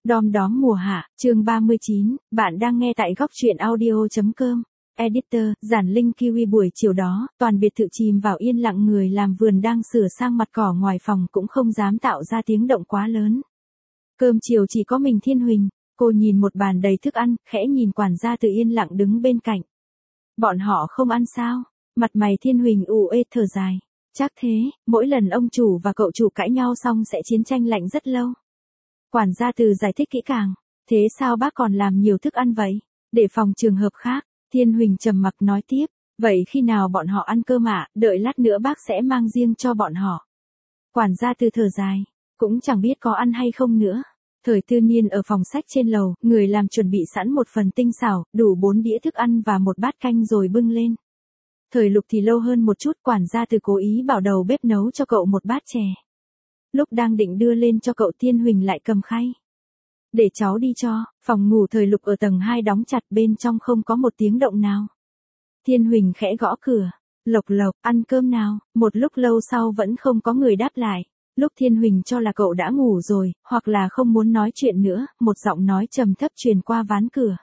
Đom đóm mùa hạ, chương 39, bạn đang nghe tại góc truyện audio.com. Editor, Giản Linh Kiwi. Buổi chiều đó, toàn biệt thự chìm vào yên lặng, người làm vườn đang sửa sang mặt cỏ ngoài phòng cũng không dám tạo ra tiếng động quá lớn. Cơm chiều chỉ có mình Thiên Huỳnh, cô nhìn một bàn đầy thức ăn, khẽ nhìn quản gia Từ yên lặng đứng bên cạnh. Bọn họ không ăn sao? Mặt mày Thiên Huỳnh ù ê thở dài. Chắc thế, mỗi lần ông chủ và cậu chủ cãi nhau xong sẽ chiến tranh lạnh rất lâu. Quản gia Từ giải thích kỹ càng. Thế sao bác còn làm nhiều thức ăn vậy? Để phòng trường hợp khác. Thiên Huỳnh trầm mặc nói tiếp. Vậy khi nào bọn họ ăn cơm ạ? Đợi lát nữa bác sẽ mang riêng cho bọn họ. Quản gia Từ thở dài. Cũng chẳng biết có ăn hay không nữa. Thời Tư Niên ở phòng sách trên lầu, người làm chuẩn bị sẵn một phần tinh xảo, đủ 4 đĩa thức ăn và một bát canh rồi bưng lên. Thời Lục thì lâu hơn một chút, quản gia Từ cố ý bảo đầu bếp nấu cho cậu một bát chè. Lúc đang định đưa lên cho cậu, Thiên Huỳnh lại cầm khay. Để cháu đi cho. Phòng ngủ Thời Lục ở tầng 2 đóng chặt, bên trong không có một tiếng động nào. Thiên Huỳnh khẽ gõ cửa. Lộc Lộc, ăn cơm nào. Một lúc lâu sau vẫn không có người đáp lại. Lúc Thiên Huỳnh cho là cậu đã ngủ rồi, hoặc là không muốn nói chuyện nữa, một giọng nói trầm thấp truyền qua ván cửa.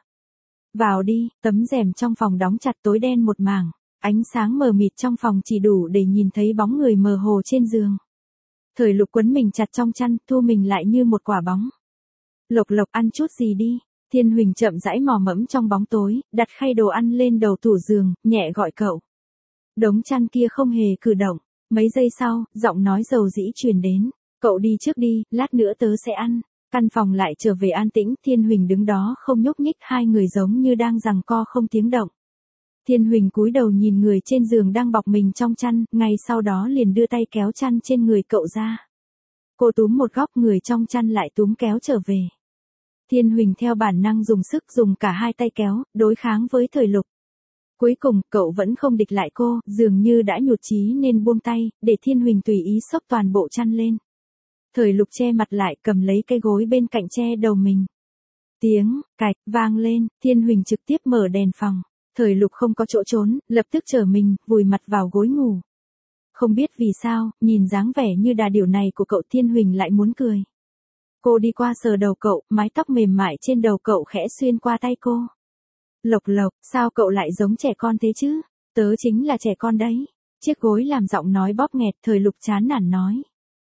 Vào đi. Tấm rèm trong phòng đóng chặt tối đen một mảng. Ánh sáng mờ mịt trong phòng chỉ đủ để nhìn thấy bóng người mờ hồ trên giường. Thời Lục quấn mình chặt trong chăn, thu mình lại như một quả bóng. Lộc Lộc, ăn chút gì đi. Thiên Huỳnh chậm rãi mò mẫm trong bóng tối, đặt khay đồ ăn lên đầu tủ giường, nhẹ gọi cậu. Đống chăn kia không hề cử động. Mấy giây sau, giọng nói dầu dĩ truyền đến. Cậu đi trước đi, lát nữa tớ sẽ ăn. Căn phòng lại trở về an tĩnh, Thiên Huỳnh đứng đó không nhúc nhích, hai người giống như đang giằng co không tiếng động. Thiên Huỳnh cúi đầu nhìn người trên giường đang bọc mình trong chăn, ngay sau đó liền đưa tay kéo chăn trên người cậu ra. Cô túm một góc, người trong chăn lại túm kéo trở về. Thiên Huỳnh theo bản năng dùng sức, dùng cả hai tay kéo, đối kháng với Thời Lục. Cuối cùng, cậu vẫn không địch lại cô, dường như đã nhụt chí nên buông tay, để Thiên Huỳnh tùy ý xốc toàn bộ chăn lên. Thời Lục che mặt lại, cầm lấy cây gối bên cạnh che đầu mình. Tiếng cạch vang lên, Thiên Huỳnh trực tiếp mở đèn phòng. Thời Lục không có chỗ trốn, lập tức trở mình, vùi mặt vào gối ngủ. Không biết vì sao, nhìn dáng vẻ như đà điểu này của cậu, Thiên Huỳnh lại muốn cười. Cô đi qua sờ đầu cậu, mái tóc mềm mại trên đầu cậu khẽ xuyên qua tay cô. Lộc Lộc, sao cậu lại giống trẻ con thế chứ? Tớ chính là trẻ con đấy. Chiếc gối làm giọng nói bóp nghẹt, Thời Lục chán nản nói.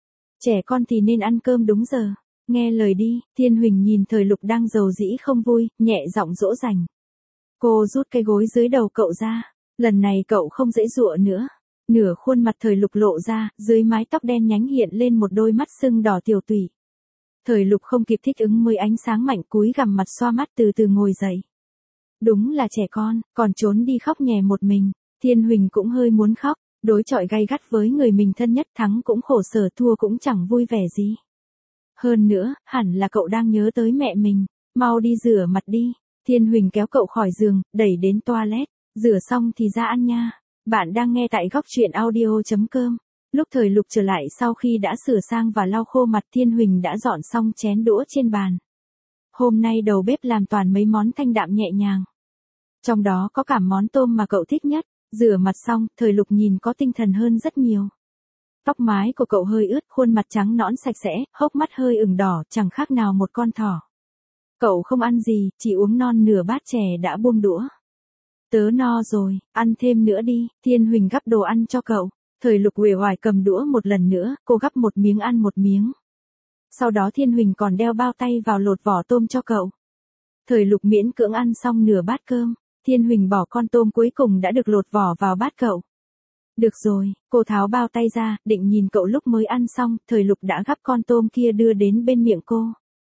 Trẻ con thì nên ăn cơm đúng giờ. Nghe lời đi. Thiên Huỳnh nhìn Thời Lục đang dầu dĩ không vui, nhẹ giọng dỗ dành. Cô rút cây gối dưới đầu cậu ra. Lần này cậu không dễ dụa nữa. Nửa khuôn mặt Thời Lục lộ ra, dưới mái tóc đen nhánh hiện lên một đôi mắt sưng đỏ tiểu tụy. Thời Lục không kịp thích ứng mới ánh sáng mạnh, cúi gằm mặt xoa mắt, từ từ ngồi dậy. Đúng là trẻ con, còn trốn đi khóc nhè một mình. Thiên Huỳnh cũng hơi muốn khóc, đối chọi gay gắt với người mình thân nhất, thắng cũng khổ sở, thua cũng chẳng vui vẻ gì. Hơn nữa, hẳn là cậu đang nhớ tới mẹ mình. Mau đi rửa mặt đi. Thiên Huỳnh kéo cậu khỏi giường, đẩy đến toilet. Rửa xong thì ra ăn nha. Bạn đang nghe tại góc truyện audio.com. Lúc Thời Lục trở lại sau khi đã sửa sang và lau khô mặt, Thiên Huỳnh đã dọn xong chén đũa trên bàn. Hôm nay đầu bếp làm toàn mấy món thanh đạm nhẹ nhàng. Trong đó có cả món tôm mà cậu thích nhất. Rửa mặt xong, Thời Lục nhìn có tinh thần hơn rất nhiều. Tóc mái của cậu hơi ướt, khuôn mặt trắng nõn sạch sẽ, hốc mắt hơi ửng đỏ, chẳng khác nào một con thỏ. Cậu không ăn gì, chỉ uống non nửa bát chè đã buông đũa. Tớ no rồi, ăn thêm nữa đi. Thiên Huỳnh gắp đồ ăn cho cậu. Thời Lục uể oải cầm đũa một lần nữa, cô gắp một miếng ăn một miếng. Sau đó Thiên Huỳnh còn đeo bao tay vào lột vỏ tôm cho cậu. Thời Lục miễn cưỡng ăn xong nửa bát cơm. Thiên Huỳnh bỏ con tôm cuối cùng đã được lột vỏ vào bát cậu. Được rồi, cô tháo bao tay ra, định nhìn cậu lúc mới ăn xong, Thời Lục đã gắp con tôm kia đưa đến bên miệng cô.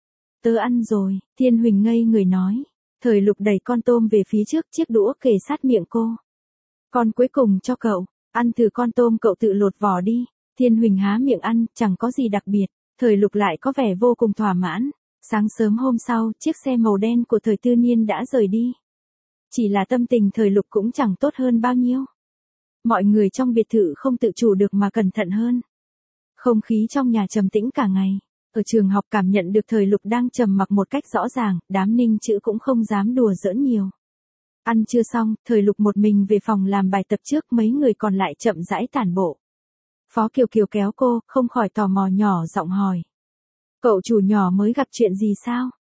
Tớ ăn rồi. Thiên Huỳnh ngây người nói. Thời Lục đẩy con tôm về phía trước, chiếc đũa kề sát miệng cô. Con cuối cùng cho cậu. Ăn thử con tôm cậu tự lột vỏ đi. Thiên Huỳnh há miệng ăn, chẳng có gì đặc biệt. Thời Lục lại có vẻ vô cùng thỏa mãn. Sáng sớm hôm sau, chiếc xe màu đen của Thời Tư Niên đã rời đi. Chỉ là tâm tình Thời Lục cũng chẳng tốt hơn bao nhiêu. Mọi người trong biệt thự không tự chủ được mà cẩn thận hơn. Không khí trong nhà trầm tĩnh cả ngày. Ở trường học cảm nhận được Thời Lục đang trầm mặc một cách rõ ràng, đám Ninh Chữ cũng không dám đùa giỡn nhiều. Ăn trưa xong, Thời Lục một mình về phòng làm bài tập trước, mấy người còn lại chậm rãi tản bộ. Phó Kiều Kiều kéo cô, không khỏi tò mò nhỏ giọng hỏi. Cậu chủ nhỏ mới gặp chuyện gì sao?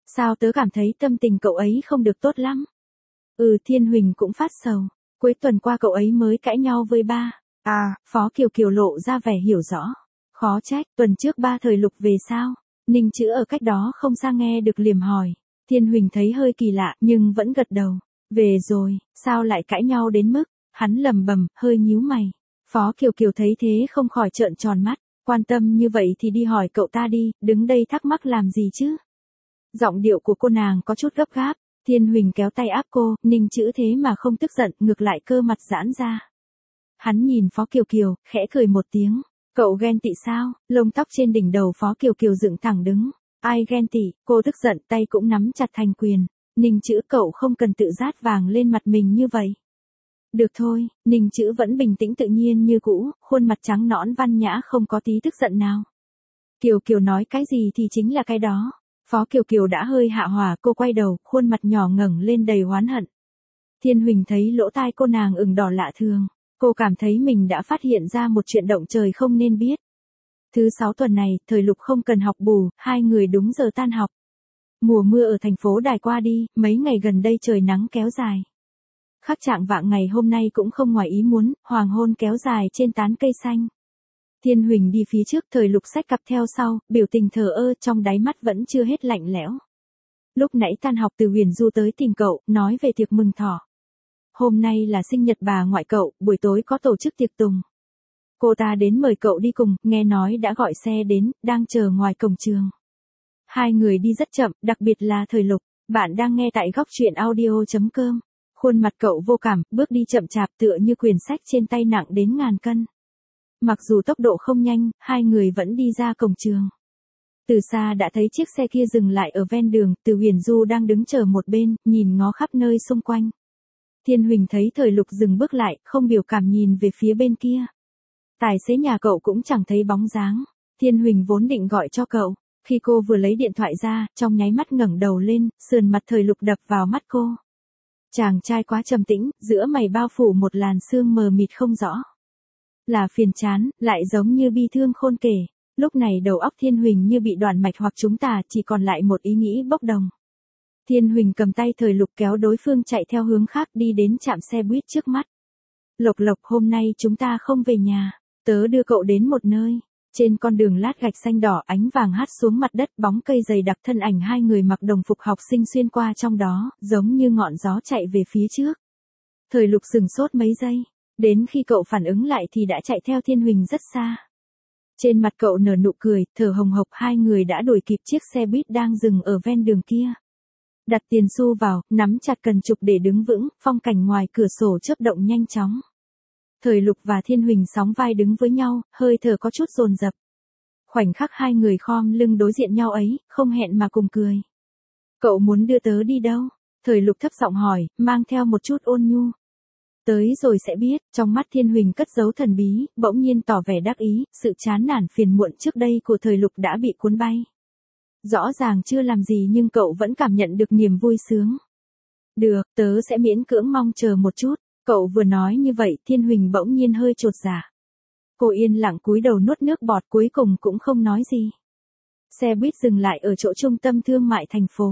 Sao tớ cảm thấy tâm tình cậu ấy không được tốt lắm? Thiên Huỳnh cũng phát sầu. Cuối tuần qua cậu ấy mới cãi nhau với ba. Phó Kiều Kiều lộ ra vẻ hiểu rõ. Khó trách, tuần trước ba Thời Lục về sao? Ninh Chữ ở cách đó không xa nghe được liềm hỏi. Thiên Huỳnh thấy hơi kỳ lạ nhưng vẫn gật đầu. Về rồi, sao lại cãi nhau đến mức? Hắn lầm bầm, hơi nhíu mày. Phó Kiều Kiều thấy thế không khỏi trợn tròn mắt. Quan tâm như vậy thì đi hỏi cậu ta đi, đứng đây thắc mắc làm gì chứ? Giọng điệu của cô nàng có chút gấp gáp. Thiên Huỳnh kéo tay áp cô, Ninh Chữ thế mà không tức giận, ngược lại cơ mặt giãn ra. Hắn nhìn Phó Kiều Kiều, khẽ cười một tiếng. Cậu ghen tị sao? Lông tóc trên đỉnh đầu Phó Kiều Kiều dựng thẳng đứng. Ai ghen tị? Cô tức giận, tay cũng nắm chặt thành quyền. Ninh Chữ cậu không cần tự rát vàng lên mặt mình như vậy. Được thôi, Ninh Chữ vẫn bình tĩnh tự nhiên như cũ, khuôn mặt trắng nõn văn nhã không có tí tức giận nào. Kiều Kiều nói cái gì thì chính là cái đó. Phó Kiều Kiều đã hơi hạ hỏa, cô quay đầu, khuôn mặt nhỏ ngẩng lên đầy oán hận. Thiên Huỳnh thấy lỗ tai cô nàng ửng đỏ lạ thường. Cô cảm thấy mình đã phát hiện ra một chuyện động trời không nên biết. Thứ 6 tuần này, Thời Lục không cần học bù, hai người đúng giờ tan học. Mùa mưa ở thành phố Đài qua đi, mấy ngày gần đây trời nắng kéo dài. Khắc trạng vạng ngày hôm nay cũng không ngoài ý muốn, hoàng hôn kéo dài trên tán cây xanh. Thiên Huỳnh đi phía trước, Thời Lục xách cặp theo sau, biểu tình thờ ơ, trong đáy mắt vẫn chưa hết lạnh lẽo. Lúc nãy tan học Từ Huyền Du tới tìm cậu, nói về tiệc mừng thọ. Hôm nay là sinh nhật bà ngoại cậu, buổi tối có tổ chức tiệc tùng. Cô ta đến mời cậu đi cùng, nghe nói đã gọi xe đến, đang chờ ngoài cổng trường. Hai người đi rất chậm, đặc biệt là Thời Lục. Bạn đang nghe tại góc truyện audio.com. Khuôn mặt cậu vô cảm, bước đi chậm chạp tựa như quyển sách trên tay nặng đến ngàn cân. Mặc dù tốc độ không nhanh, hai người vẫn đi ra cổng trường. Từ xa đã thấy chiếc xe kia dừng lại ở ven đường, Từ Huyền Du đang đứng chờ một bên, nhìn ngó khắp nơi xung quanh. Thiên Huỳnh thấy Thời Lục dừng bước lại, không biểu cảm nhìn về phía bên kia. Tài xế nhà cậu cũng chẳng thấy bóng dáng. Thiên Huỳnh vốn định gọi cho cậu. Khi cô vừa lấy điện thoại ra, trong nháy mắt ngẩng đầu lên, sườn mặt Thời Lục đập vào mắt cô. Chàng trai quá trầm tĩnh, giữa mày bao phủ một làn sương mờ mịt không rõ. Là phiền chán, lại giống như bi thương khôn kể. Lúc này đầu óc Thiên Huỳnh như bị đoạn mạch hoặc trúng tà, chỉ còn lại một ý nghĩ bốc đồng. Thiên Huỳnh cầm tay Thời Lục kéo đối phương chạy theo hướng khác đi đến trạm xe buýt trước mắt. Lộc Lộc, hôm nay chúng ta không về nhà, tớ đưa cậu đến một nơi. Trên con đường lát gạch xanh đỏ, ánh vàng hắt xuống mặt đất, bóng cây dày đặc, thân ảnh hai người mặc đồng phục học sinh xuyên qua trong đó, giống như ngọn gió chạy về phía trước. Thời Lục sừng sốt mấy giây, đến khi cậu phản ứng lại thì đã chạy theo Thiên Huỳnh rất xa. Trên mặt cậu nở nụ cười, thở hồng hộc, hai người đã đuổi kịp chiếc xe buýt đang dừng ở ven đường kia. Đặt tiền xu vào, nắm chặt cần trục để đứng vững, phong cảnh ngoài cửa sổ chớp động nhanh chóng. Thời Lục và Thiên Huỳnh sóng vai đứng với nhau, hơi thở có chút dồn dập. Khoảnh khắc hai người khom lưng đối diện nhau ấy, không hẹn mà cùng cười. Cậu muốn đưa tớ đi đâu? Thời Lục thấp giọng hỏi, mang theo một chút ôn nhu. Tới rồi sẽ biết, trong mắt Thiên Huỳnh cất giấu thần bí, bỗng nhiên tỏ vẻ đắc ý, sự chán nản phiền muộn trước đây của Thời Lục đã bị cuốn bay. Rõ ràng chưa làm gì nhưng cậu vẫn cảm nhận được niềm vui sướng. Được, tớ sẽ miễn cưỡng mong chờ một chút. Cậu vừa nói như vậy, Thiên Huỳnh bỗng nhiên hơi chột dạ. Cô yên lặng cúi đầu nuốt nước bọt, cuối cùng cũng không nói gì. Xe buýt dừng lại ở chỗ trung tâm thương mại thành phố.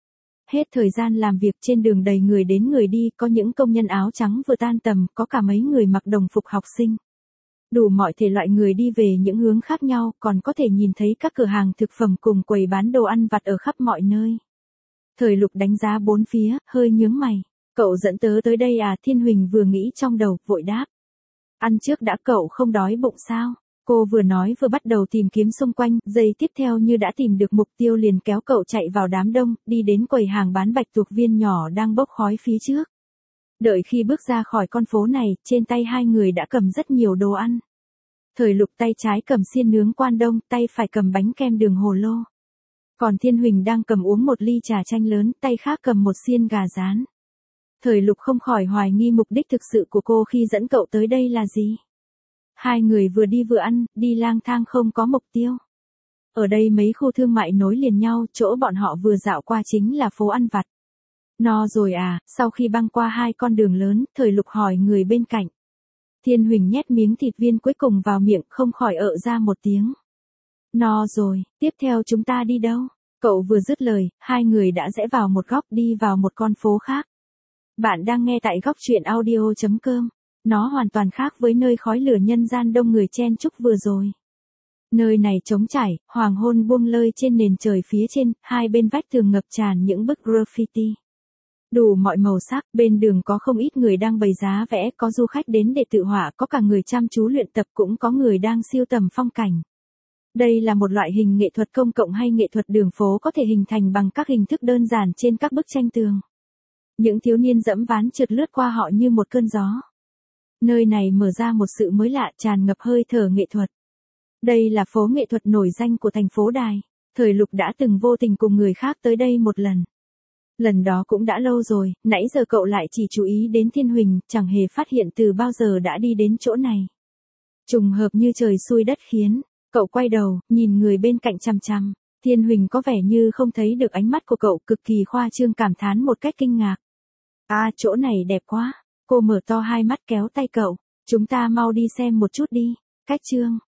Hết thời gian làm việc, trên đường đầy người đến người đi, có những công nhân áo trắng vừa tan tầm, có cả mấy người mặc đồng phục học sinh. Đủ mọi thể loại người đi về những hướng khác nhau, còn có thể nhìn thấy các cửa hàng thực phẩm cùng quầy bán đồ ăn vặt ở khắp mọi nơi. Thời Lục đánh giá bốn phía, hơi nhướng mày. Cậu dẫn tớ tới đây à? Thiên Huỳnh vừa nghĩ trong đầu, vội đáp. Ăn trước đã, cậu không đói bụng sao? Cô vừa nói vừa bắt đầu tìm kiếm xung quanh, giây tiếp theo như đã tìm được mục tiêu liền kéo cậu chạy vào đám đông, đi đến quầy hàng bán bạch tuộc viên nhỏ đang bốc khói phía trước. Đợi khi bước ra khỏi con phố này, trên tay hai người đã cầm rất nhiều đồ ăn. Thời Lục tay trái cầm xiên nướng Quan Đông, tay phải cầm bánh kem đường hồ lô. Còn Thiên Huỳnh đang cầm uống một ly trà chanh lớn, tay khác cầm một xiên gà rán. Thời Lục không khỏi hoài nghi mục đích thực sự của cô khi dẫn cậu tới đây là gì. Hai người vừa đi vừa ăn, đi lang thang không có mục tiêu. Ở đây mấy khu thương mại nối liền nhau, chỗ bọn họ vừa dạo qua chính là phố ăn vặt. No rồi à? Sau khi băng qua hai con đường lớn, Thời Lục hỏi người bên cạnh. Thiên Huỳnh nhét miếng thịt viên cuối cùng vào miệng, không khỏi ợ ra một tiếng. No rồi, tiếp theo chúng ta đi đâu? Cậu vừa dứt lời, hai người đã rẽ vào một góc đi vào một con phố khác. Bạn đang nghe tại góc chuyện audio.com. Nó hoàn toàn khác với nơi khói lửa nhân gian đông người chen chúc vừa rồi. Nơi này trống trải, hoàng hôn buông lơi trên nền trời phía trên, hai bên vách tường ngập tràn những bức graffiti. Đủ mọi màu sắc, bên đường có không ít người đang bày giá vẽ, có du khách đến để tự họa, có cả người chăm chú luyện tập, cũng có người đang siêu tầm phong cảnh. Đây là một loại hình nghệ thuật công cộng hay nghệ thuật đường phố có thể hình thành bằng các hình thức đơn giản trên các bức tranh tường. Những thiếu niên dẫm ván trượt lướt qua họ như một cơn gió. Nơi này mở ra một sự mới lạ, tràn ngập hơi thở nghệ thuật. Đây là phố nghệ thuật nổi danh của thành phố Đài. Thời Lục đã từng vô tình cùng người khác tới đây một lần. Lần đó cũng đã lâu rồi, nãy giờ cậu lại chỉ chú ý đến Thiên Huỳnh, chẳng hề phát hiện từ bao giờ đã đi đến chỗ này. Trùng hợp như trời xui đất khiến, cậu quay đầu, nhìn người bên cạnh chằm chằm. Thiên Huỳnh có vẻ như không thấy được ánh mắt của cậu, cực kỳ khoa trương cảm thán một cách kinh ngạc. À, chỗ này đẹp quá. Cô mở to hai mắt kéo tay cậu. Chúng ta mau đi xem một chút đi. Cách chương.